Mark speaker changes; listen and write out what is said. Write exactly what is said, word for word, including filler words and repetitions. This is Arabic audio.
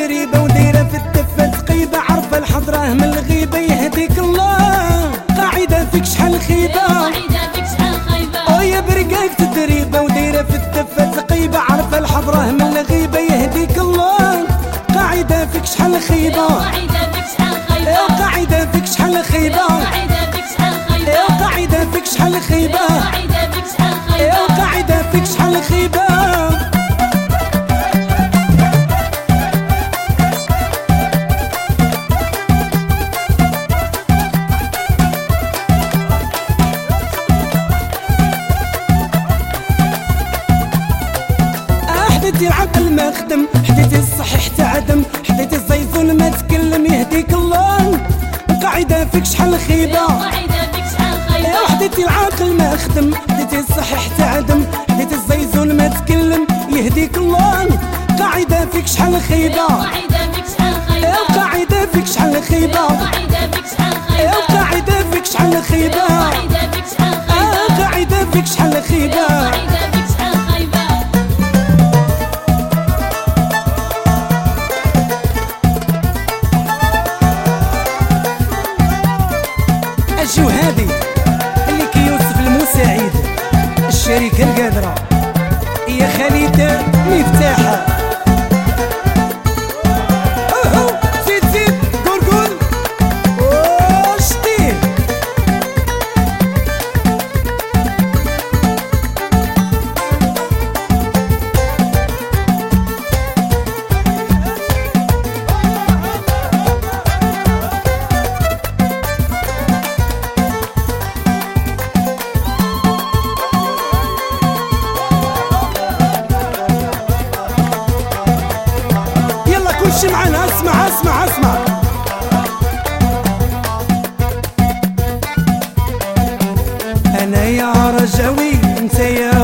Speaker 1: تدريبة ودايرة في الدفة تقيبة، عارفة الحضرة من الغيبة يهديك الله. قاعدة فيك شحال خيبة،
Speaker 2: قاعدة فيك شحال خايبة.
Speaker 1: او يا برقاك تدريبة ودايرة في الدفة تقيبة، عارفة الحضرة من الغيبة يهديك الله. قاعدة فيك شحال خيبة،
Speaker 2: قاعدة فيك شحال خايبة.
Speaker 1: قاعدة فيك شحال خيبة،
Speaker 2: قاعدة فيك شحال خايبة.
Speaker 1: قاعدة فيك شحال خيبة،
Speaker 2: قاعدة فيك شحال خايبة.
Speaker 1: قاعدة فيك شحال خيبة. حديتي العقل ما خدم، حديتي الصحيح تعدم، حديتي الزيزون ما تكلم يهديك الله. قاعدة فيك شحال خيبة،
Speaker 2: قاعدة فيك شحال خايبة.
Speaker 1: حديتي العقل ما خدم، حديتي الصحيح تعدم، حديتي الزيزون ما تكلم يهديك الله. قاعدة فيك شحال خيبة،
Speaker 2: قاعدة فيك شحال خايبة.
Speaker 1: قاعدة فيك شحال خيبة،
Speaker 2: قاعدة فيك شحال خايبة.
Speaker 1: قاعدة فيك شحال خيبة،
Speaker 2: قاعدة فيك شحال خايبة.
Speaker 1: قاعدة فيك شحال خيبة.
Speaker 2: قاعدة فيك شحال خايبة.
Speaker 1: اجو هادي اللي كي يوسف المساعد، الشركة القادرة يا خالد مفتاحة. اوهو زيد زيد قول قول وشتيه. خش معانا اسمع اسمع اسمع. انا يا رجاوي انت يا